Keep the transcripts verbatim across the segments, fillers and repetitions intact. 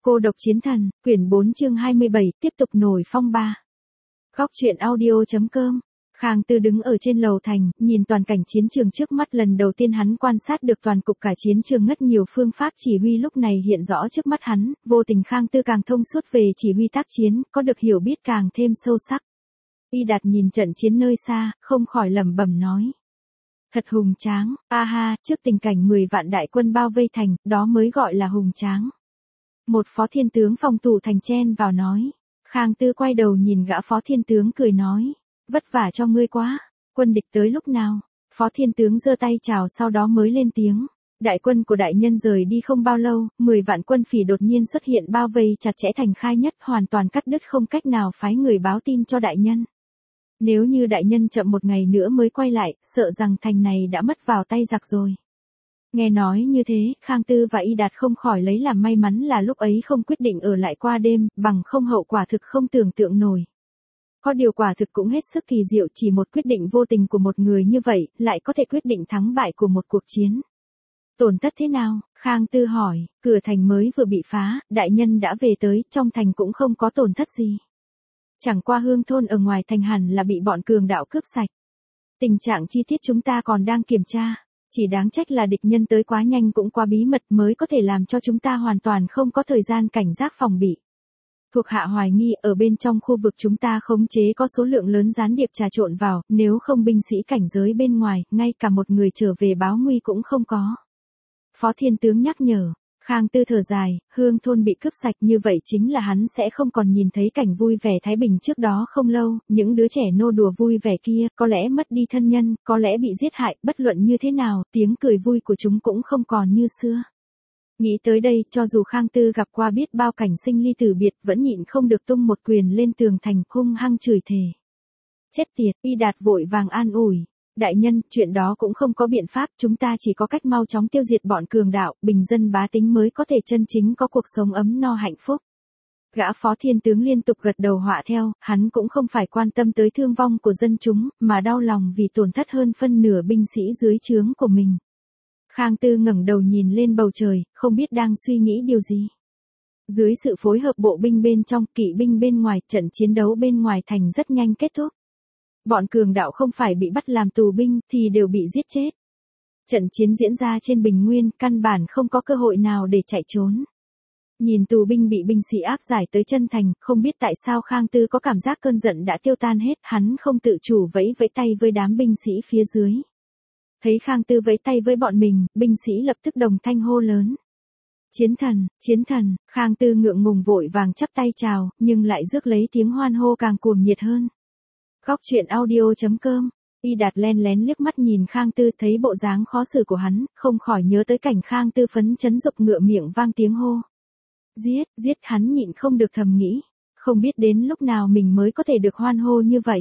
Cô độc chiến thần, quyển bốn chương hai mươi bảy, tiếp tục nổi phong ba. Góc truyện audio chấm com. Khang Tư đứng ở trên lầu thành, nhìn toàn cảnh chiến trường trước mắt, lần đầu tiên hắn quan sát được toàn cục cả chiến trường, ngất nhiều phương pháp chỉ huy lúc này hiện rõ trước mắt hắn, vô tình Khang Tư càng thông suốt về chỉ huy tác chiến, có được hiểu biết càng thêm sâu sắc. Y Đạt nhìn trận chiến nơi xa, không khỏi lẩm bẩm nói. Thật hùng tráng, a ha, trước tình cảnh mười vạn đại quân bao vây thành, đó mới gọi là hùng tráng. Một phó thiên tướng phòng thủ thành chen vào nói. Khang Tư quay đầu nhìn gã phó thiên tướng cười nói. Vất vả cho ngươi quá, quân địch tới lúc nào? Phó thiên tướng giơ tay chào sau đó mới lên tiếng. Đại quân của đại nhân rời đi không bao lâu, mười vạn quân phỉ đột nhiên xuất hiện bao vây chặt chẽ thành Khai Nhất, hoàn toàn cắt đứt, không cách nào phái người báo tin cho đại nhân. Nếu như đại nhân chậm một ngày nữa mới quay lại, sợ rằng thành này đã mất vào tay giặc rồi. Nghe nói như thế, Khang Tư và Y Đạt không khỏi lấy làm may mắn là lúc ấy không quyết định ở lại qua đêm, bằng không hậu quả thực không tưởng tượng nổi. Có điều quả thực cũng hết sức kỳ diệu, chỉ một quyết định vô tình của một người như vậy, lại có thể quyết định thắng bại của một cuộc chiến. Tổn thất thế nào? Khang Tư hỏi, cửa thành mới vừa bị phá, đại nhân đã về tới, trong thành cũng không có tổn thất gì. Chẳng qua Hương thôn ở ngoài thành hẳn là bị bọn cường đạo cướp sạch. Tình trạng chi tiết chúng ta còn đang kiểm tra. Chỉ đáng trách là địch nhân tới quá nhanh cũng quá bí mật, mới có thể làm cho chúng ta hoàn toàn không có thời gian cảnh giác phòng bị. Thuộc hạ hoài nghi ở bên trong khu vực chúng ta khống chế có số lượng lớn gián điệp trà trộn vào, nếu không binh sĩ cảnh giới bên ngoài, ngay cả một người trở về báo nguy cũng không có. Phó thiên tướng nhắc nhở. Khang Tư thở dài, Hương thôn bị cướp sạch, như vậy chính là hắn sẽ không còn nhìn thấy cảnh vui vẻ thái bình trước đó không lâu, những đứa trẻ nô đùa vui vẻ kia, có lẽ mất đi thân nhân, có lẽ bị giết hại, bất luận như thế nào, tiếng cười vui của chúng cũng không còn như xưa. Nghĩ tới đây, cho dù Khang Tư gặp qua biết bao cảnh sinh ly tử biệt, vẫn nhịn không được tung một quyền lên tường thành, hung hăng chửi thề. Chết tiệt, Y Đạt vội vàng an ủi. Đại nhân, chuyện đó cũng không có biện pháp, chúng ta chỉ có cách mau chóng tiêu diệt bọn cường đạo, bình dân bá tính mới có thể chân chính có cuộc sống ấm no hạnh phúc. Gã phó thiên tướng liên tục gật đầu họa theo, hắn cũng không phải quan tâm tới thương vong của dân chúng, mà đau lòng vì tổn thất hơn phân nửa binh sĩ dưới trướng của mình. Khang Tư ngẩng đầu nhìn lên bầu trời, không biết đang suy nghĩ điều gì. Dưới sự phối hợp bộ binh bên trong, kỵ binh bên ngoài, trận chiến đấu bên ngoài thành rất nhanh kết thúc. Bọn cường đạo không phải bị bắt làm tù binh, thì đều bị giết chết. Trận chiến diễn ra trên bình nguyên, căn bản không có cơ hội nào để chạy trốn. Nhìn tù binh bị binh sĩ áp giải tới chân thành, không biết tại sao Khang Tư có cảm giác cơn giận đã tiêu tan hết, hắn không tự chủ vẫy vẫy tay với đám binh sĩ phía dưới. Thấy Khang Tư vẫy tay với bọn mình, binh sĩ lập tức đồng thanh hô lớn. Chiến thần, chiến thần, Khang Tư ngượng ngùng vội vàng chắp tay chào, nhưng lại rước lấy tiếng hoan hô càng cuồng nhiệt hơn. Góc truyện audio chấm com. Y Đạt len lén liếc mắt nhìn Khang Tư, thấy bộ dáng khó xử của hắn, không khỏi nhớ tới cảnh Khang Tư phấn chấn dục ngựa miệng vang tiếng hô. Giết, giết, hắn nhịn không được thầm nghĩ, không biết đến lúc nào mình mới có thể được hoan hô như vậy.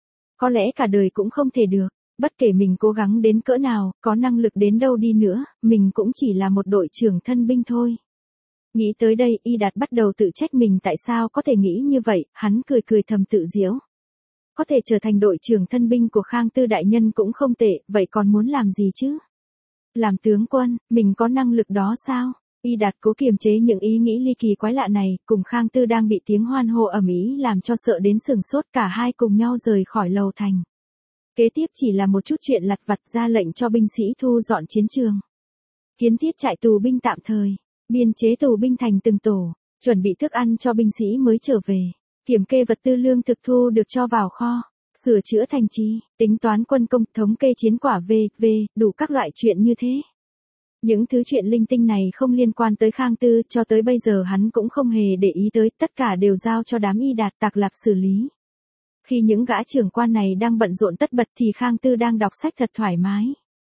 Có lẽ cả đời cũng không thể được, bất kể mình cố gắng đến cỡ nào, có năng lực đến đâu đi nữa, mình cũng chỉ là một đội trưởng thân binh thôi. Nghĩ tới đây, Y Đạt bắt đầu tự trách mình tại sao có thể nghĩ như vậy, hắn cười cười thầm tự giễu. Có thể trở thành đội trưởng thân binh của Khang Tư đại nhân cũng không tệ, vậy còn muốn làm gì chứ? Làm tướng quân, mình có năng lực đó sao? Y Đạt cố kiềm chế những ý nghĩ ly kỳ quái lạ này, cùng Khang Tư đang bị tiếng hoan hô ầm ĩ làm cho sợ đến sửng sốt, cả hai cùng nhau rời khỏi lầu thành. Kế tiếp chỉ là một chút chuyện lặt vặt, ra lệnh cho binh sĩ thu dọn chiến trường. Kiến thiết trại tù binh tạm thời, biên chế tù binh thành từng tổ, chuẩn bị thức ăn cho binh sĩ mới trở về. Kiểm kê vật tư lương thực thu được cho vào kho, sửa chữa thành trì, tính toán quân công, thống kê chiến quả v, v, đủ các loại chuyện như thế. Những thứ chuyện linh tinh này không liên quan tới Khang Tư, cho tới bây giờ hắn cũng không hề để ý tới, tất cả đều giao cho đám Y Đạt Tạc Lạp xử lý. Khi những gã trưởng quan này đang bận rộn tất bật thì Khang Tư đang đọc sách thật thoải mái.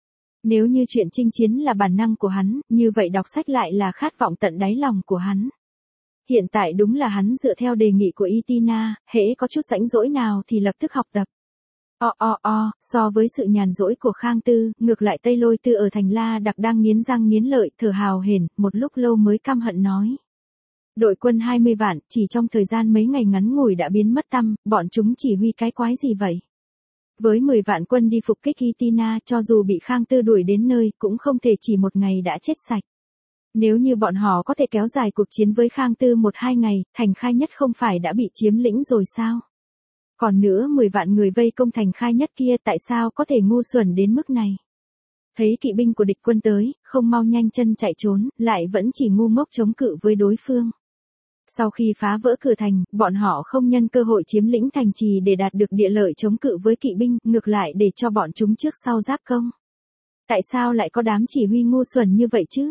Nếu như chuyện chinh chiến là bản năng của hắn, như vậy đọc sách lại là khát vọng tận đáy lòng của hắn. Hiện tại đúng là hắn dựa theo đề nghị của Itina, hễ có chút rãnh rỗi nào thì lập tức học tập. O o o, so với sự nhàn rỗi của Khang Tư, ngược lại Tây Lôi Tư ở thành La Đặc đang nghiến răng nghiến lợi, thở hào hển, một lúc lâu mới căm hận nói. Đội quân hai mươi vạn, chỉ trong thời gian mấy ngày ngắn ngủi đã biến mất tăm, bọn chúng chỉ huy cái quái gì vậy? Với mười vạn quân đi phục kích Itina, cho dù bị Khang Tư đuổi đến nơi, cũng không thể chỉ một ngày đã chết sạch. Nếu như bọn họ có thể kéo dài cuộc chiến với Khang Tư một hai ngày, thành Khai Nhất không phải đã bị chiếm lĩnh rồi sao? Còn nữa mười vạn người vây công thành Khai Nhất kia tại sao có thể ngu xuẩn đến mức này? Thấy kỵ binh của địch quân tới, không mau nhanh chân chạy trốn, lại vẫn chỉ ngu ngốc chống cự với đối phương. Sau khi phá vỡ cửa thành, bọn họ không nhân cơ hội chiếm lĩnh thành trì để đạt được địa lợi chống cự với kỵ binh, ngược lại để cho bọn chúng trước sau giáp công. Tại sao lại có đám chỉ huy ngu xuẩn như vậy chứ?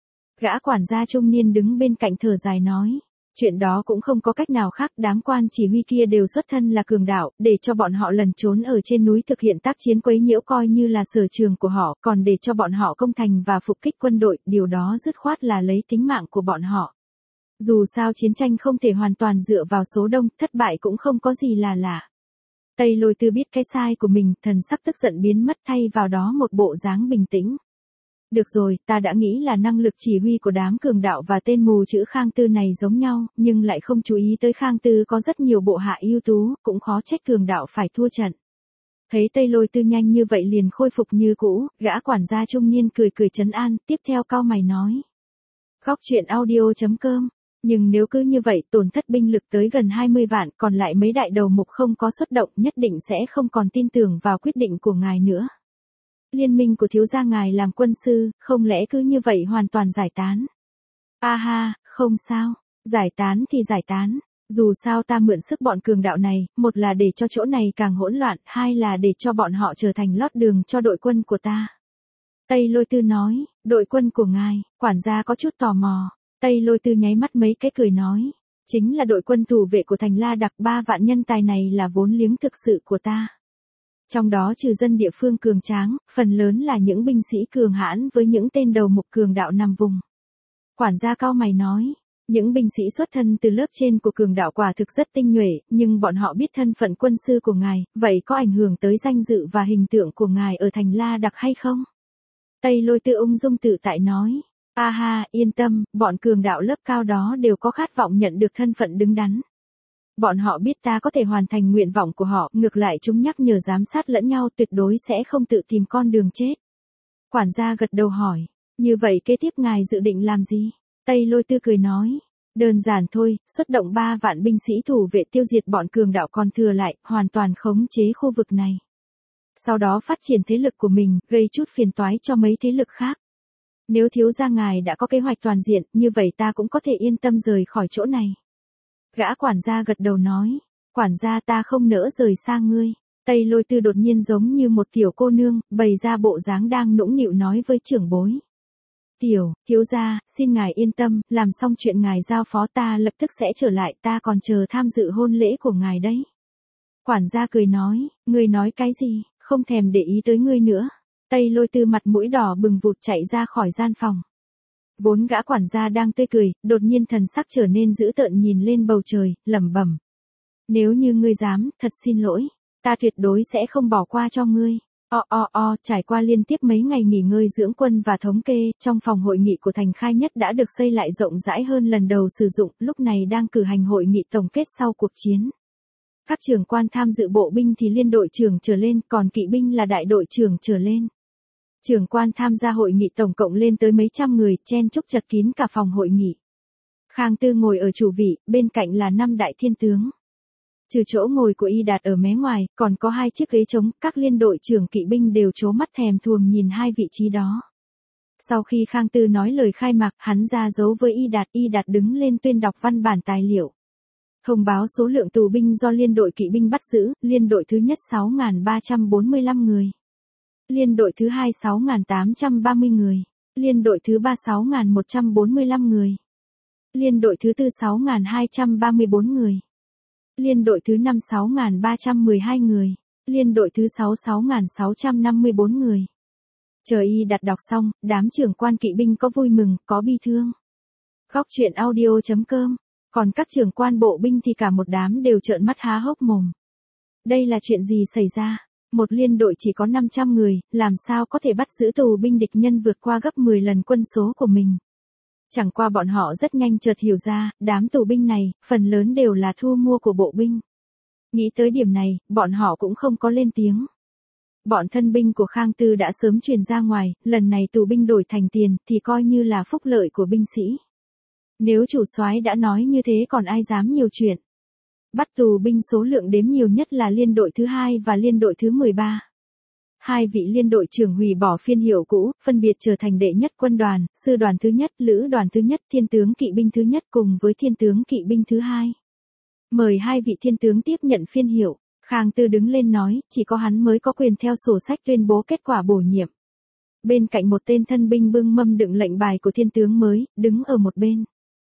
Gã quản gia trung niên đứng bên cạnh thở dài nói. Chuyện đó cũng không có cách nào khác, đám quan chỉ huy kia đều xuất thân là cường đạo, để cho bọn họ lẩn trốn ở trên núi thực hiện tác chiến quấy nhiễu coi như là sở trường của họ, còn để cho bọn họ công thành và phục kích quân đội, điều đó dứt khoát là lấy tính mạng của bọn họ. Dù sao chiến tranh không thể hoàn toàn dựa vào số đông, thất bại cũng không có gì là lạ. Tây Lôi Tư biết cái sai của mình, thần sắc tức giận biến mất thay vào đó một bộ dáng bình tĩnh. Được rồi, ta đã nghĩ là năng lực chỉ huy của đám cường đạo và tên mù chữ Khang Tư này giống nhau, nhưng lại không chú ý tới Khang Tư có rất nhiều bộ hạ ưu tú, cũng khó trách cường đạo phải thua trận. Thấy Tây Lôi Tư nhanh như vậy liền khôi phục như cũ, gã quản gia trung niên cười cười trấn an, tiếp theo cau mày nói. Góc truyện audio chấm com. Nhưng nếu cứ như vậy tổn thất binh lực tới gần hai mươi vạn, còn lại mấy đại đầu mục không có xuất động, nhất định sẽ không còn tin tưởng vào quyết định của ngài nữa. Liên minh của thiếu gia ngài làm quân sư, không lẽ cứ như vậy hoàn toàn giải tán? A ha, không sao, giải tán thì giải tán. Dù sao ta mượn sức bọn cường đạo này, một là để cho chỗ này càng hỗn loạn, hai là để cho bọn họ trở thành lót đường cho đội quân của ta. Tây Lôi Tư nói, đội quân của ngài, quản gia có chút tò mò. Tây Lôi Tư nháy mắt mấy cái cười nói, chính là đội quân thủ vệ của thành La Đặc, ba vạn nhân tài này là vốn liếng thực sự của ta. Trong đó trừ dân địa phương cường tráng, phần lớn là những binh sĩ cường hãn với những tên đầu mục cường đạo nằm vùng. Quản gia cau mày nói, những binh sĩ xuất thân từ lớp trên của cường đạo quả thực rất tinh nhuệ, nhưng bọn họ biết thân phận quân sư của ngài, vậy có ảnh hưởng tới danh dự và hình tượng của ngài ở thành La Đặc hay không? Tây Lôi Tư ung dung tự tại nói. A ha, yên tâm, bọn cường đạo lớp cao đó đều có khát vọng nhận được thân phận đứng đắn. Bọn họ biết ta có thể hoàn thành nguyện vọng của họ, ngược lại chúng nhắc nhở giám sát lẫn nhau, tuyệt đối sẽ không tự tìm con đường chết. Quản gia gật đầu hỏi, như vậy kế tiếp ngài dự định làm gì? Tây Lôi Tư cười nói, đơn giản thôi, xuất động ba vạn binh sĩ thủ vệ tiêu diệt bọn cường đạo còn thừa lại, hoàn toàn khống chế khu vực này. Sau đó phát triển thế lực của mình, gây chút phiền toái cho mấy thế lực khác. Nếu thiếu gia ngài đã có kế hoạch toàn diện, như vậy ta cũng có thể yên tâm rời khỏi chỗ này. Gã quản gia gật đầu nói, quản gia ta không nỡ rời xa ngươi. Tây Lôi Tư đột nhiên giống như một tiểu cô nương, bày ra bộ dáng đang nũng nịu nói với trưởng bối. Tiểu, thiếu gia, xin ngài yên tâm, làm xong chuyện ngài giao phó ta lập tức sẽ trở lại, ta còn chờ tham dự hôn lễ của ngài đấy. Quản gia cười nói, ngươi nói cái gì, không thèm để ý tới ngươi nữa. Tây Lôi Tư mặt mũi đỏ bừng vụt chạy ra khỏi gian phòng. Vốn gã quản gia đang tươi cười, đột nhiên thần sắc trở nên dữ tợn nhìn lên bầu trời, lẩm bẩm. Nếu như ngươi dám, thật xin lỗi, ta tuyệt đối sẽ không bỏ qua cho ngươi. O o o, trải qua liên tiếp mấy ngày nghỉ ngơi dưỡng quân và thống kê, trong phòng hội nghị của thành Khai Nhất đã được xây lại rộng rãi hơn lần đầu sử dụng, lúc này đang cử hành hội nghị tổng kết sau cuộc chiến. Các trưởng quan tham dự bộ binh thì liên đội trưởng trở lên, còn kỵ binh là đại đội trưởng trở lên. Trưởng quan tham gia hội nghị tổng cộng lên tới mấy trăm người, chen chúc chật kín cả phòng hội nghị. Khang Tư ngồi ở chủ vị, bên cạnh là năm đại thiên tướng. Trừ chỗ ngồi của Y Đạt ở mé ngoài, còn có hai chiếc ghế trống, các liên đội trưởng kỵ binh đều trố mắt thèm thuồng nhìn hai vị trí đó. Sau khi Khang Tư nói lời khai mạc, hắn ra dấu với Y Đạt, Y Đạt đứng lên tuyên đọc văn bản tài liệu. Thông báo số lượng tù binh do liên đội kỵ binh bắt giữ, liên đội thứ nhất sáu nghìn ba trăm bốn mươi lăm người. Liên đội thứ hai sáu nghìn tám trăm ba mươi người. Liên đội thứ ba sáu nghìn một trăm bốn mươi lăm người. Liên đội thứ tư sáu nghìn hai trăm ba mươi bốn người. Liên đội thứ năm sáu nghìn ba trăm mười hai người. Liên đội thứ sáu sáu nghìn sáu trăm năm mươi bốn người. Chờ Y Đạt đọc xong, đám trưởng quan kỵ binh có vui mừng, có bi thương. Góc truyện audio chấm com. Còn các trưởng quan bộ binh thì cả một đám đều trợn mắt há hốc mồm. Đây là chuyện gì xảy ra? Một liên đội chỉ có năm trăm người, làm sao có thể bắt giữ tù binh địch nhân vượt qua gấp mười lần quân số của mình? Chẳng qua bọn họ rất nhanh chợt hiểu ra, đám tù binh này, phần lớn đều là thu mua của bộ binh. Nghĩ tới điểm này, bọn họ cũng không có lên tiếng. Bọn thân binh của Khang Tư đã sớm truyền ra ngoài, lần này tù binh đổi thành tiền thì coi như là phúc lợi của binh sĩ. Nếu chủ soái đã nói như thế còn ai dám nhiều chuyện. Bắt tù binh số lượng đếm nhiều nhất là liên đội thứ hai và liên đội thứ mười ba. Hai vị liên đội trưởng hủy bỏ phiên hiệu cũ, phân biệt trở thành đệ nhất quân đoàn, sư đoàn thứ nhất, lữ đoàn thứ nhất, thiên tướng kỵ binh thứ nhất cùng với thiên tướng kỵ binh thứ hai. Mời hai vị thiên tướng tiếp nhận phiên hiệu. Khang Tư đứng lên nói, chỉ có hắn mới có quyền theo sổ sách tuyên bố kết quả bổ nhiệm. Bên cạnh một tên thân binh bưng mâm đựng lệnh bài của thiên tướng mới, đứng ở một bên.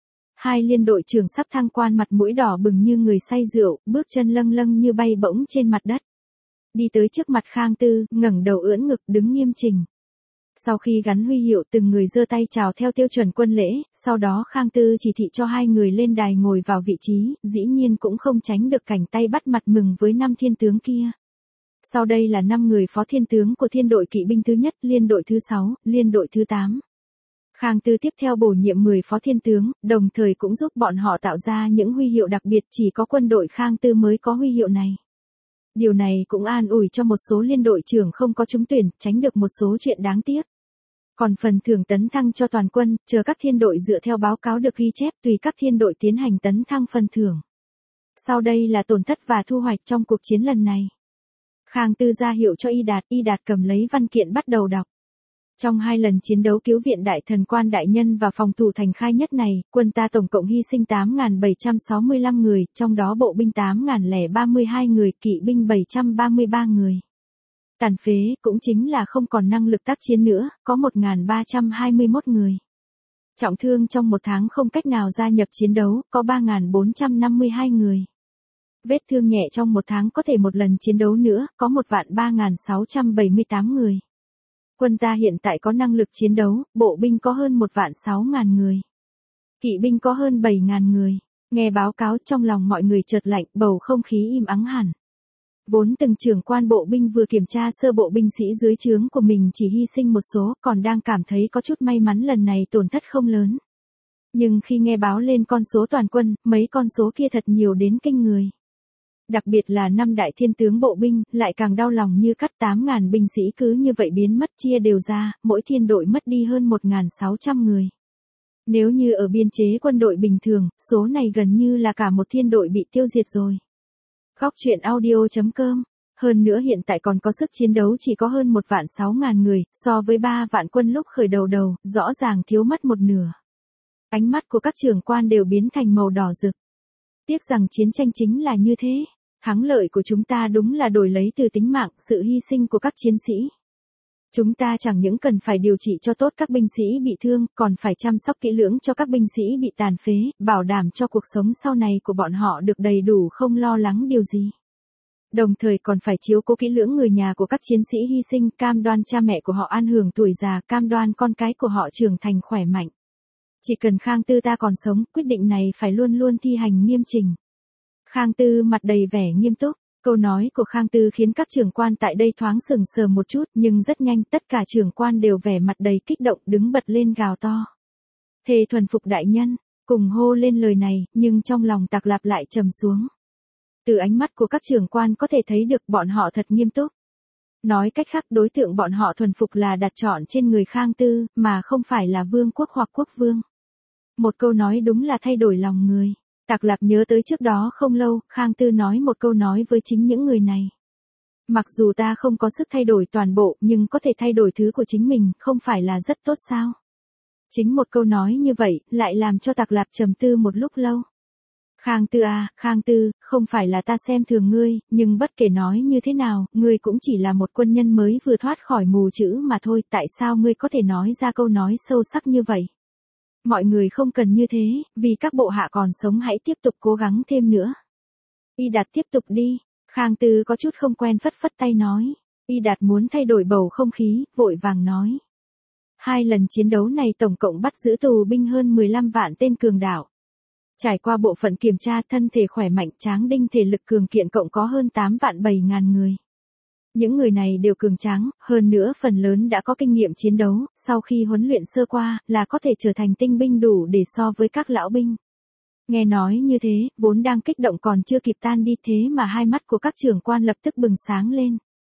Hai liên đội trưởng sắp thăng quan mặt mũi đỏ bừng như người say rượu, bước chân lâng lâng như bay bổng trên mặt đất. Đi tới trước mặt Khang Tư, ngẩng đầu ưỡn ngực đứng nghiêm chỉnh. Sau khi gắn huy hiệu từng người giơ tay chào theo tiêu chuẩn quân lễ, sau đó Khang Tư chỉ thị cho hai người lên đài ngồi vào vị trí, dĩ nhiên cũng không tránh được cảnh tay bắt mặt mừng với năm thiên tướng kia. Sau đây là năm người phó thiên tướng của thiên đội kỵ binh thứ nhất, liên đội thứ sáu, liên đội thứ tám. Khang Tư tiếp theo bổ nhiệm mười phó thiên tướng, đồng thời cũng giúp bọn họ tạo ra những huy hiệu đặc biệt chỉ có quân đội Khang Tư mới có huy hiệu này. Điều này cũng an ủi cho một số liên đội trưởng không có trúng tuyển, tránh được một số chuyện đáng tiếc. Còn phần thưởng tấn thăng cho toàn quân, chờ các thiên đội dựa theo báo cáo được ghi chép tùy các thiên đội tiến hành tấn thăng phần thưởng. Sau đây là tổn thất và thu hoạch trong cuộc chiến lần này. Khang Tư ra hiệu cho Y Đạt, Y Đạt cầm lấy văn kiện bắt đầu đọc. Trong hai lần chiến đấu cứu viện đại thần quan đại nhân và phòng thủ thành Khai Nhất này, quân ta tổng cộng hy sinh tám nghìn bảy trăm sáu mươi lăm người, trong đó bộ binh tám nghìn lẻ ba mươi hai người, kỵ binh bảy trăm ba mươi ba người. Tàn phế cũng chính là không còn năng lực tác chiến nữa, có một nghìn ba trăm hai mươi mốt người. Trọng thương trong một tháng không cách nào gia nhập chiến đấu, có ba nghìn bốn trăm năm mươi hai người. Vết thương nhẹ trong một tháng có thể một lần chiến đấu nữa, có một vạn ba nghìn sáu trăm bảy mươi tám người. Quân ta hiện tại có năng lực chiến đấu, bộ binh có hơn một vạn sáu nghìn người. Kỵ binh có hơn bảy nghìn người. Nghe báo cáo trong lòng mọi người chợt lạnh, bầu không khí im ắng hẳn. Vốn từng trưởng quan bộ binh vừa kiểm tra sơ bộ binh sĩ dưới trướng của mình chỉ hy sinh một số, còn đang cảm thấy có chút may mắn lần này tổn thất không lớn. Nhưng khi nghe báo lên con số toàn quân, mấy con số kia thật nhiều đến kinh người. Đặc biệt là năm đại thiên tướng bộ binh, lại càng đau lòng như cắt tám nghìn binh sĩ cứ như vậy biến mất chia đều ra, mỗi thiên đội mất đi hơn một nghìn sáu trăm người. Nếu như ở biên chế quân đội bình thường, số này gần như là cả một thiên đội bị tiêu diệt rồi. Góc truyện audio chấm com. Hơn nữa hiện tại còn có sức chiến đấu chỉ có hơn một vạn sáu nghìn người, so với ba vạn quân lúc khởi đầu đầu, rõ ràng thiếu mất một nửa. Ánh mắt của các trưởng quan đều biến thành màu đỏ rực. Tiếc rằng chiến tranh chính là như thế. Thắng lợi của chúng ta đúng là đổi lấy từ tính mạng, sự hy sinh của các chiến sĩ. Chúng ta chẳng những cần phải điều trị cho tốt các binh sĩ bị thương, còn phải chăm sóc kỹ lưỡng cho các binh sĩ bị tàn phế, bảo đảm cho cuộc sống sau này của bọn họ được đầy đủ không lo lắng điều gì. Đồng thời còn phải chiếu cố kỹ lưỡng người nhà của các chiến sĩ hy sinh, cam đoan cha mẹ của họ an hưởng tuổi già, cam đoan con cái của họ trưởng thành khỏe mạnh. Chỉ cần Khang Tư ta còn sống, quyết định này phải luôn luôn thi hành nghiêm chỉnh. Khang Tư mặt đầy vẻ nghiêm túc, câu nói của Khang Tư khiến các trưởng quan tại đây thoáng sừng sờ một chút, nhưng rất nhanh tất cả trưởng quan đều vẻ mặt đầy kích động đứng bật lên gào to. Thề thuần phục đại nhân, cùng hô lên lời này, nhưng trong lòng Tạc Lạp lại trầm xuống. Từ ánh mắt của các trưởng quan có thể thấy được bọn họ thật nghiêm túc. Nói cách khác đối tượng bọn họ thuần phục là đặt chọn trên người Khang Tư, mà không phải là vương quốc hoặc quốc vương. Một câu nói đúng là thay đổi lòng người. Tạc Lạp nhớ tới trước đó không lâu, Khang Tư nói một câu nói với chính những người này. Mặc dù ta không có sức thay đổi toàn bộ, nhưng có thể thay đổi thứ của chính mình, không phải là rất tốt sao? Chính một câu nói như vậy, lại làm cho Tạc Lạp trầm tư một lúc lâu. Khang Tư à, Khang Tư, không phải là ta xem thường ngươi, nhưng bất kể nói như thế nào, ngươi cũng chỉ là một quân nhân mới vừa thoát khỏi mù chữ mà thôi, tại sao ngươi có thể nói ra câu nói sâu sắc như vậy? Mọi người không cần như thế, vì các bộ hạ còn sống hãy tiếp tục cố gắng thêm nữa. Y Đạt tiếp tục đi, Khang Tư có chút không quen phất phất tay nói. Y Đạt muốn thay đổi bầu không khí, vội vàng nói. Hai lần chiến đấu này tổng cộng bắt giữ tù binh hơn mười lăm vạn tên cường đảo. Trải qua bộ phận kiểm tra thân thể khỏe mạnh tráng đinh thể lực cường kiện cộng có hơn tám vạn bảy ngàn người. Những người này đều cường tráng, hơn nữa phần lớn đã có kinh nghiệm chiến đấu, sau khi huấn luyện sơ qua, là có thể trở thành tinh binh đủ để so với các lão binh. Nghe nói như thế, vốn đang kích động còn chưa kịp tan đi thế mà hai mắt của các trưởng quan lập tức bừng sáng lên.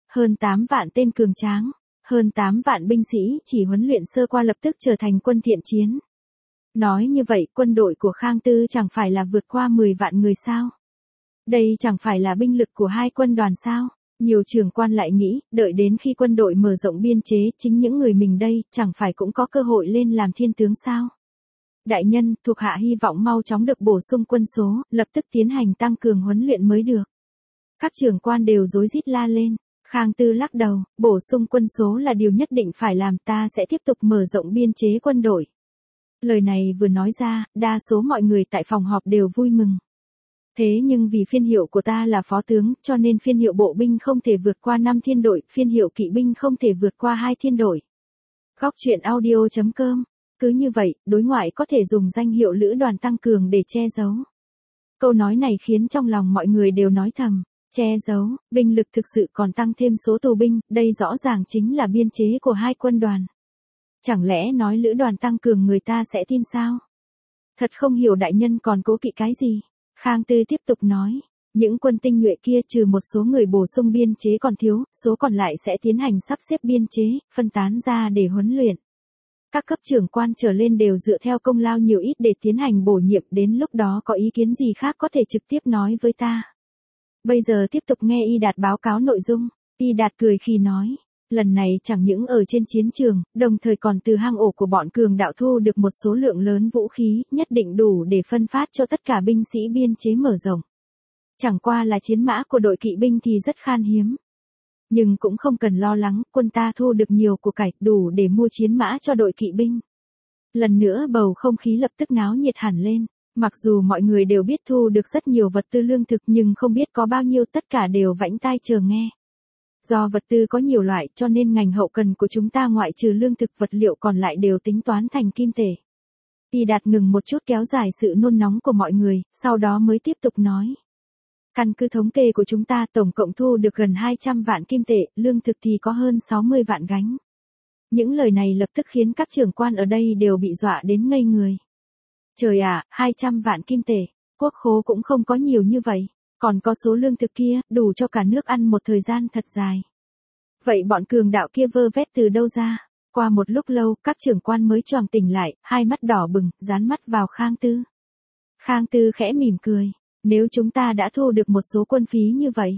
hơn tám vạn tên cường tráng, hơn tám vạn binh sĩ chỉ huấn luyện sơ qua lập tức trở thành quân thiện chiến. Nói như vậy, quân đội của Khang Tư chẳng phải là vượt qua mười vạn người sao? Đây chẳng phải là binh lực của hai quân đoàn sao? Nhiều trưởng quan lại nghĩ, đợi đến khi quân đội mở rộng biên chế, chính những người mình đây, chẳng phải cũng có cơ hội lên làm thiên tướng sao? Đại nhân, thuộc hạ hy vọng mau chóng được bổ sung quân số, lập tức tiến hành tăng cường huấn luyện mới được. Các trưởng quan đều rối rít la lên. Khang Tư lắc đầu, bổ sung quân số là điều nhất định phải làm, ta sẽ tiếp tục mở rộng biên chế quân đội. Lời này vừa nói ra, đa số mọi người tại phòng họp đều vui mừng. Thế nhưng vì phiên hiệu của ta là phó tướng, cho nên phiên hiệu bộ binh không thể vượt qua năm thiên đội, phiên hiệu kỵ binh không thể vượt qua hai thiên đội. Góc truyện audio chấm com. Cứ như vậy, đối ngoại có thể dùng danh hiệu lữ đoàn tăng cường để che giấu. Câu nói này khiến trong lòng mọi người đều nói thầm, che giấu, binh lực thực sự còn tăng thêm số tù binh, đây rõ ràng chính là biên chế của hai quân đoàn. Chẳng lẽ nói lữ đoàn tăng cường người ta sẽ tin sao? Thật không hiểu đại nhân còn cố kỵ cái gì. Khang Tư tiếp tục nói, những quân tinh nhuệ kia trừ một số người bổ sung biên chế còn thiếu, số còn lại sẽ tiến hành sắp xếp biên chế, phân tán ra để huấn luyện. Các cấp trưởng quan trở lên đều dựa theo công lao nhiều ít để tiến hành bổ nhiệm, đến lúc đó có ý kiến gì khác có thể trực tiếp nói với ta. Bây giờ tiếp tục nghe Y Đạt báo cáo nội dung. Y Đạt cười khi nói, lần này chẳng những ở trên chiến trường, đồng thời còn từ hang ổ của bọn cường đạo thu được một số lượng lớn vũ khí, nhất định đủ để phân phát cho tất cả binh sĩ biên chế mở rộng. Chẳng qua là chiến mã của đội kỵ binh thì rất khan hiếm. Nhưng cũng không cần lo lắng, quân ta thu được nhiều của cải, đủ để mua chiến mã cho đội kỵ binh. Lần nữa bầu không khí lập tức náo nhiệt hẳn lên. Mặc dù mọi người đều biết thu được rất nhiều vật tư lương thực nhưng không biết có bao nhiêu, tất cả đều vãnh tai chờ nghe. Do vật tư có nhiều loại cho nên ngành hậu cần của chúng ta ngoại trừ lương thực vật liệu còn lại đều tính toán thành kim tệ. Y Đạt ngừng một chút kéo dài sự nôn nóng của mọi người, sau đó mới tiếp tục nói. Căn cứ thống kê của chúng ta tổng cộng thu được gần hai trăm vạn kim tệ, lương thực thì có hơn sáu mươi vạn gánh. Những lời này lập tức khiến các trưởng quan ở đây đều bị dọa đến ngây người. Trời ạ, à, hai trăm vạn kim tệ, quốc khố cũng không có nhiều như vậy, còn có số lương thực kia, đủ cho cả nước ăn một thời gian thật dài. Vậy bọn cường đạo kia vơ vét từ đâu ra? Qua một lúc lâu, các trưởng quan mới choàng tỉnh lại, hai mắt đỏ bừng, dán mắt vào Khang Tư. Khang Tư khẽ mỉm cười, nếu chúng ta đã thu được một số quân phí như vậy.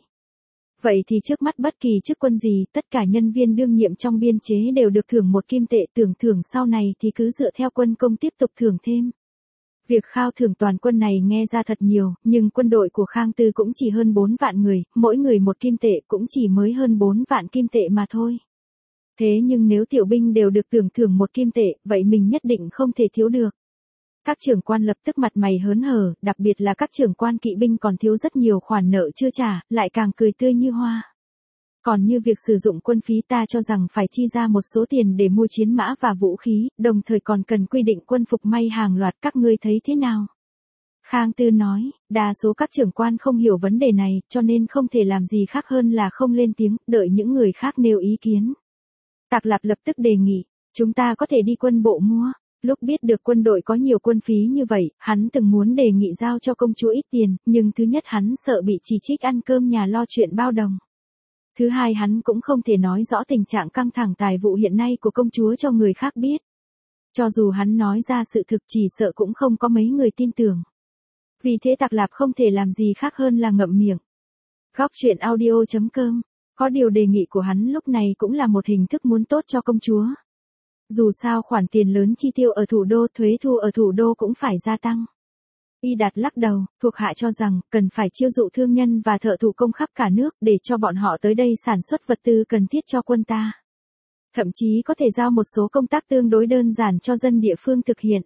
Vậy thì trước mắt bất kỳ chức quân gì, tất cả nhân viên đương nhiệm trong biên chế đều được thưởng một kim tệ, tưởng thưởng sau này thì cứ dựa theo quân công tiếp tục thưởng thêm. Việc khao thưởng toàn quân này nghe ra thật nhiều, nhưng quân đội của Khang Tư cũng chỉ hơn bốn vạn người, mỗi người một kim tệ cũng chỉ mới hơn bốn vạn kim tệ mà thôi. Thế nhưng nếu tiểu binh đều được tưởng thưởng một kim tệ, vậy mình nhất định không thể thiếu được. Các trưởng quan lập tức mặt mày hớn hở, đặc biệt là các trưởng quan kỵ binh còn thiếu rất nhiều khoản nợ chưa trả, lại càng cười tươi như hoa. Còn như việc sử dụng quân phí ta cho rằng phải chi ra một số tiền để mua chiến mã và vũ khí, đồng thời còn cần quy định quân phục may hàng loạt, các ngươi thấy thế nào? Khang Tư nói, đa số các trưởng quan không hiểu vấn đề này, cho nên không thể làm gì khác hơn là không lên tiếng, đợi những người khác nêu ý kiến. Tạc Lạp lập tức đề nghị, chúng ta có thể đi quân bộ mua. Lúc biết được quân đội có nhiều quân phí như vậy, hắn từng muốn đề nghị giao cho công chúa ít tiền, nhưng thứ nhất hắn sợ bị chỉ trích ăn cơm nhà lo chuyện bao đồng. Thứ hai hắn cũng không thể nói rõ tình trạng căng thẳng tài vụ hiện nay của công chúa cho người khác biết. Cho dù hắn nói ra sự thực chỉ sợ cũng không có mấy người tin tưởng. Vì thế Tạc Lạp không thể làm gì khác hơn là ngậm miệng. Góc truyện audio chấm com. Có điều đề nghị của hắn lúc này cũng là một hình thức muốn tốt cho công chúa. Dù sao khoản tiền lớn chi tiêu ở thủ đô, thuế thu ở thủ đô cũng phải gia tăng. Y Đạt lắc đầu, thuộc hạ cho rằng, cần phải chiêu dụ thương nhân và thợ thủ công khắp cả nước để cho bọn họ tới đây sản xuất vật tư cần thiết cho quân ta. Thậm chí có thể giao một số công tác tương đối đơn giản cho dân địa phương thực hiện.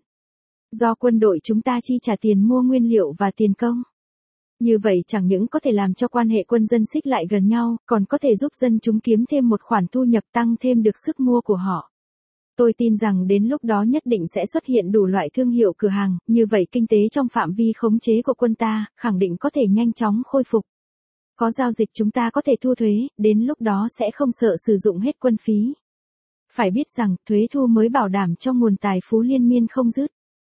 Do quân đội chúng ta chi trả tiền mua nguyên liệu và tiền công. Như vậy chẳng những có thể làm cho quan hệ quân dân xích lại gần nhau, còn có thể giúp dân chúng kiếm thêm một khoản thu nhập tăng thêm được sức mua của họ. Tôi tin rằng đến lúc đó nhất định sẽ xuất hiện đủ loại thương hiệu cửa hàng, như vậy kinh tế trong phạm vi khống chế của quân ta, khẳng định có thể nhanh chóng khôi phục. Có giao dịch chúng ta có thể thu thuế, đến lúc đó sẽ không sợ sử dụng hết quân phí. Phải biết rằng, thuế thu mới bảo đảm cho nguồn tài phú liên miên không dứt.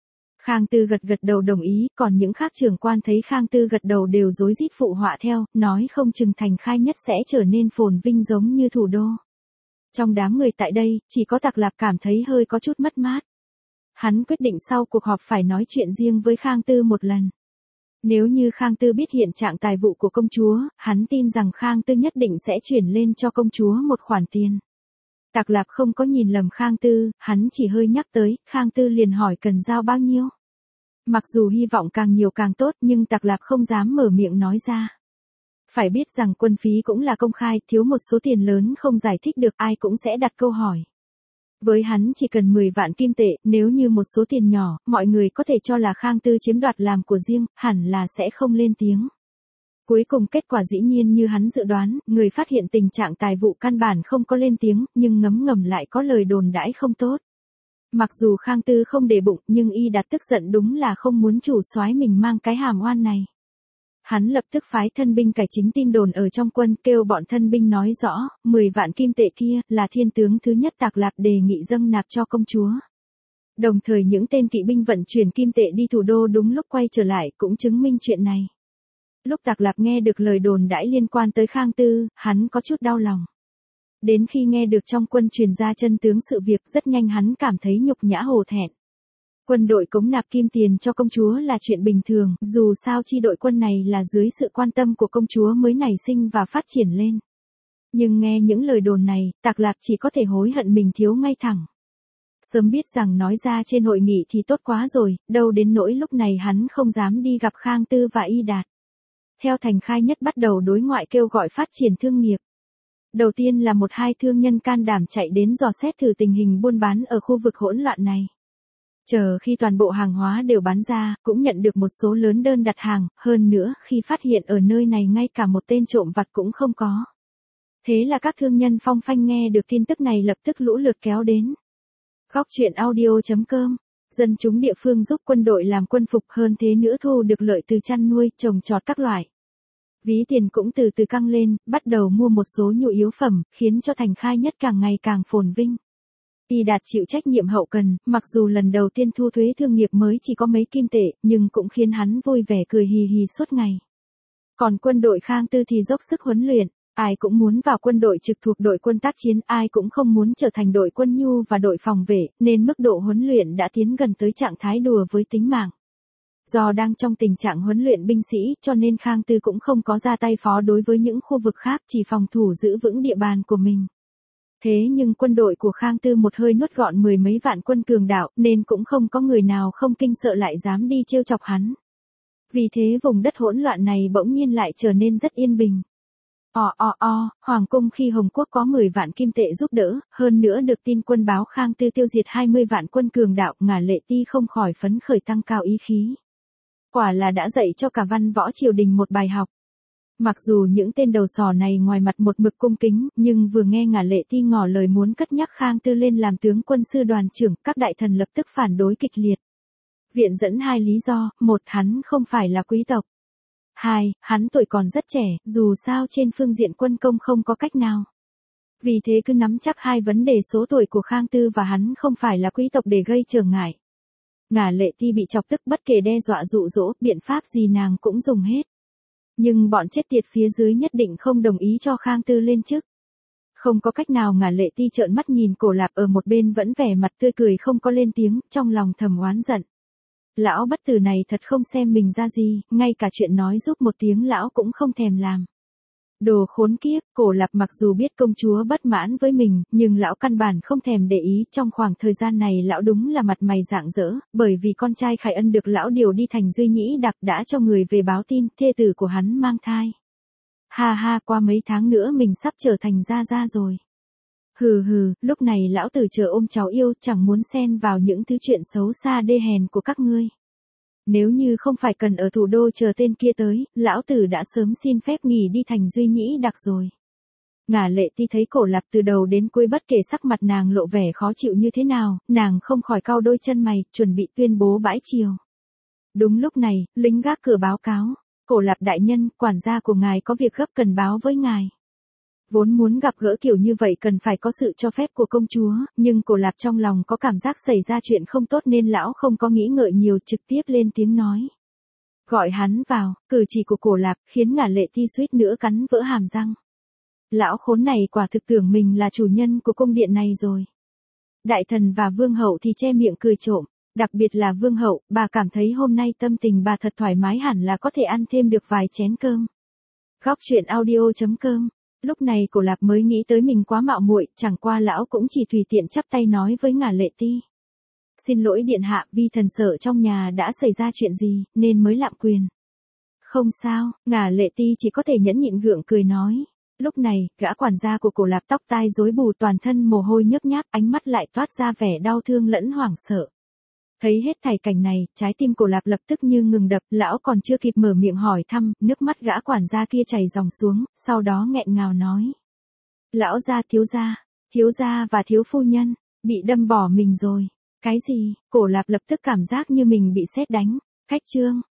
Khang Tư gật gật đầu đồng ý, còn những khác trưởng quan thấy Khang Tư gật đầu đều rối rít phụ họa theo, nói không chừng Thành Khai Nhất sẽ trở nên phồn vinh giống như thủ đô. Trong đám người tại đây, chỉ có Tạc Lạp cảm thấy hơi có chút mất mát. Hắn quyết định sau cuộc họp phải nói chuyện riêng với Khang Tư một lần. Nếu như Khang Tư biết hiện trạng tài vụ của công chúa, hắn tin rằng Khang Tư nhất định sẽ chuyển lên cho công chúa một khoản tiền. Tạc Lạp không có nhìn lầm Khang Tư, hắn chỉ hơi nhắc tới, Khang Tư liền hỏi cần giao bao nhiêu. Mặc dù hy vọng càng nhiều càng tốt nhưng Tạc Lạp không dám mở miệng nói ra. Phải biết rằng quân phí cũng là công khai, thiếu một số tiền lớn không giải thích được ai cũng sẽ đặt câu hỏi. Với hắn chỉ cần mười vạn kim tệ, nếu như một số tiền nhỏ, mọi người có thể cho là Khang Tư chiếm đoạt làm của riêng, hẳn là sẽ không lên tiếng. Cuối cùng kết quả dĩ nhiên như hắn dự đoán, người phát hiện tình trạng tài vụ căn bản không có lên tiếng, nhưng ngấm ngầm lại có lời đồn đãi không tốt. Mặc dù Khang Tư không để bụng, nhưng y đạt tức giận đúng là không muốn chủ soái mình mang cái hàm oan này. Hắn lập tức phái thân binh cải chính tin đồn ở trong quân, kêu bọn thân binh nói rõ, mười vạn kim tệ kia là thiên tướng thứ nhất Tạc Lạp đề nghị dâng nạp cho công chúa. Đồng thời những tên kỵ binh vận chuyển kim tệ đi thủ đô đúng lúc quay trở lại cũng chứng minh chuyện này. Lúc Tạc Lạp nghe được lời đồn đãi liên quan tới Khang Tư, hắn có chút đau lòng. Đến khi nghe được trong quân truyền ra chân tướng sự việc, rất nhanh hắn cảm thấy nhục nhã hổ thẹn. Quân đội cống nạp kim tiền cho công chúa là chuyện bình thường, dù sao chi đội quân này là dưới sự quan tâm của công chúa mới nảy sinh và phát triển lên. Nhưng nghe những lời đồn này, Tạc Lạp chỉ có thể hối hận mình thiếu ngay thẳng. Sớm biết rằng nói ra trên hội nghị thì tốt quá rồi, đâu đến nỗi lúc này hắn không dám đi gặp Khang Tư và Y Đạt. Theo Thành Khai Nhất bắt đầu đối ngoại kêu gọi phát triển thương nghiệp. Đầu tiên là một hai thương nhân can đảm chạy đến dò xét thử tình hình buôn bán ở khu vực hỗn loạn này. Chờ khi toàn bộ hàng hóa đều bán ra, cũng nhận được một số lớn đơn đặt hàng, hơn nữa khi phát hiện ở nơi này ngay cả một tên trộm vặt cũng không có. Thế là các thương nhân phong phanh nghe được tin tức này lập tức lũ lượt kéo đến. Góc truyện audio chấm com, dân chúng địa phương giúp quân đội làm quân phục, hơn thế nữa thu được lợi từ chăn nuôi, trồng trọt các loại. Ví tiền cũng từ từ căng lên, bắt đầu mua một số nhu yếu phẩm, khiến cho Thành Khai Nhất càng ngày càng phồn vinh. Y Đạt chịu trách nhiệm hậu cần, mặc dù lần đầu tiên thu thuế thương nghiệp mới chỉ có mấy kim tệ, nhưng cũng khiến hắn vui vẻ cười hì hì suốt ngày. Còn quân đội Khang Tư thì dốc sức huấn luyện, ai cũng muốn vào quân đội trực thuộc đội quân tác chiến, ai cũng không muốn trở thành đội quân nhu và đội phòng vệ, nên mức độ huấn luyện đã tiến gần tới trạng thái đùa với tính mạng. Do đang trong tình trạng huấn luyện binh sĩ, cho nên Khang Tư cũng không có ra tay phó đối với những khu vực khác, chỉ phòng thủ giữ vững địa bàn của mình. Thế nhưng quân đội của Khang Tư một hơi nuốt gọn mười mấy vạn quân cường đạo, nên cũng không có người nào không kinh sợ lại dám đi trêu chọc hắn. Vì thế vùng đất hỗn loạn này bỗng nhiên lại trở nên rất yên bình. O o o, Hoàng cung khi Hồng Quốc có mười vạn kim tệ giúp đỡ, hơn nữa được tin quân báo Khang Tư tiêu diệt hai mươi vạn quân cường đạo, Ngả Lệ Ti không khỏi phấn khởi tăng cao ý khí. Quả là đã dạy cho cả văn võ triều đình một bài học. Mặc dù những tên đầu sỏ này ngoài mặt một mực cung kính, nhưng vừa nghe Ngả Lệ Ti ngỏ lời muốn cất nhắc Khang Tư lên làm tướng quân sư đoàn trưởng, các đại thần lập tức phản đối kịch liệt. Viện dẫn hai lý do, một, hắn không phải là quý tộc. Hai, hắn tuổi còn rất trẻ, dù sao trên phương diện quân công không có cách nào. Vì thế cứ nắm chắc hai vấn đề số tuổi của Khang Tư và hắn không phải là quý tộc để gây trở ngại. Ngả Lệ Ti bị chọc tức, bất kể đe dọa dụ dỗ, biện pháp gì nàng cũng dùng hết. Nhưng bọn chết tiệt phía dưới nhất định không đồng ý cho Khang Tư lên chức. Không có cách nào, Ngả Lệ Ti trợn mắt nhìn Cổ Lạp ở một bên vẫn vẻ mặt tươi cười không có lên tiếng, trong lòng thầm oán giận. Lão bất tử này thật không xem mình ra gì, ngay cả chuyện nói giúp một tiếng lão cũng không thèm làm. Đồ khốn kiếp, Cổ Lạp mặc dù biết công chúa bất mãn với mình, nhưng lão căn bản không thèm để ý, trong khoảng thời gian này lão đúng là mặt mày rạng rỡ, bởi vì con trai Khải Ân được lão điều đi thành Duy Nhĩ Đặc đã cho người về báo tin, thê tử của hắn mang thai. Ha ha, qua mấy tháng nữa mình sắp trở thành gia gia rồi. Hừ hừ, lúc này lão tử chờ ôm cháu yêu, chẳng muốn xen vào những thứ chuyện xấu xa đê hèn của các ngươi. Nếu như không phải cần ở thủ đô chờ tên kia tới, lão tử đã sớm xin phép nghỉ đi thành Duy Nhĩ Đặc rồi. Ngả Lệ Ti thấy Cổ Lạp từ đầu đến cuối bất kể sắc mặt nàng lộ vẻ khó chịu như thế nào, nàng không khỏi cau đôi chân mày, chuẩn bị tuyên bố bãi triều. Đúng lúc này, lính gác cửa báo cáo, Cổ Lạp đại nhân, quản gia của ngài có việc gấp cần báo với ngài. Vốn muốn gặp gỡ kiểu như vậy cần phải có sự cho phép của công chúa, nhưng Cổ Lạp trong lòng có cảm giác xảy ra chuyện không tốt nên lão không có nghĩ ngợi nhiều, trực tiếp lên tiếng nói. Gọi hắn vào. Cử chỉ của Cổ Lạp khiến Ngả Lệ Ti suýt nữa cắn vỡ hàm răng. Lão khốn này quả thực tưởng mình là chủ nhân của cung điện này rồi. Đại thần và vương hậu thì che miệng cười trộm, đặc biệt là vương hậu, bà cảm thấy hôm nay tâm tình bà thật thoải mái, hẳn là có thể ăn thêm được vài chén cơm. Góc truyện audio chấm com. Lúc này Cổ Lạp mới nghĩ tới mình quá mạo muội, chẳng qua lão cũng chỉ tùy tiện chắp tay nói với Ngả Lệ Ti. Xin lỗi điện hạ, vi thần sợ trong nhà đã xảy ra chuyện gì, nên mới lạm quyền. Không sao, Ngả Lệ Ti chỉ có thể nhẫn nhịn gượng cười nói. Lúc này, gã quản gia của Cổ Lạp tóc tai rối bù, toàn thân mồ hôi nhớp nháp, ánh mắt lại toát ra vẻ đau thương lẫn hoảng sợ. Thấy hết thảy cảnh này, trái tim Cổ Lạp lập tức như ngừng đập, lão còn chưa kịp mở miệng hỏi thăm, nước mắt gã quản gia kia chảy ròng xuống, sau đó nghẹn ngào nói. Lão gia, thiếu gia, thiếu gia và thiếu phu nhân, bị đâm bỏ mình rồi. Cái gì? Cổ Lạp lập tức cảm giác như mình bị sét đánh. Khách trương,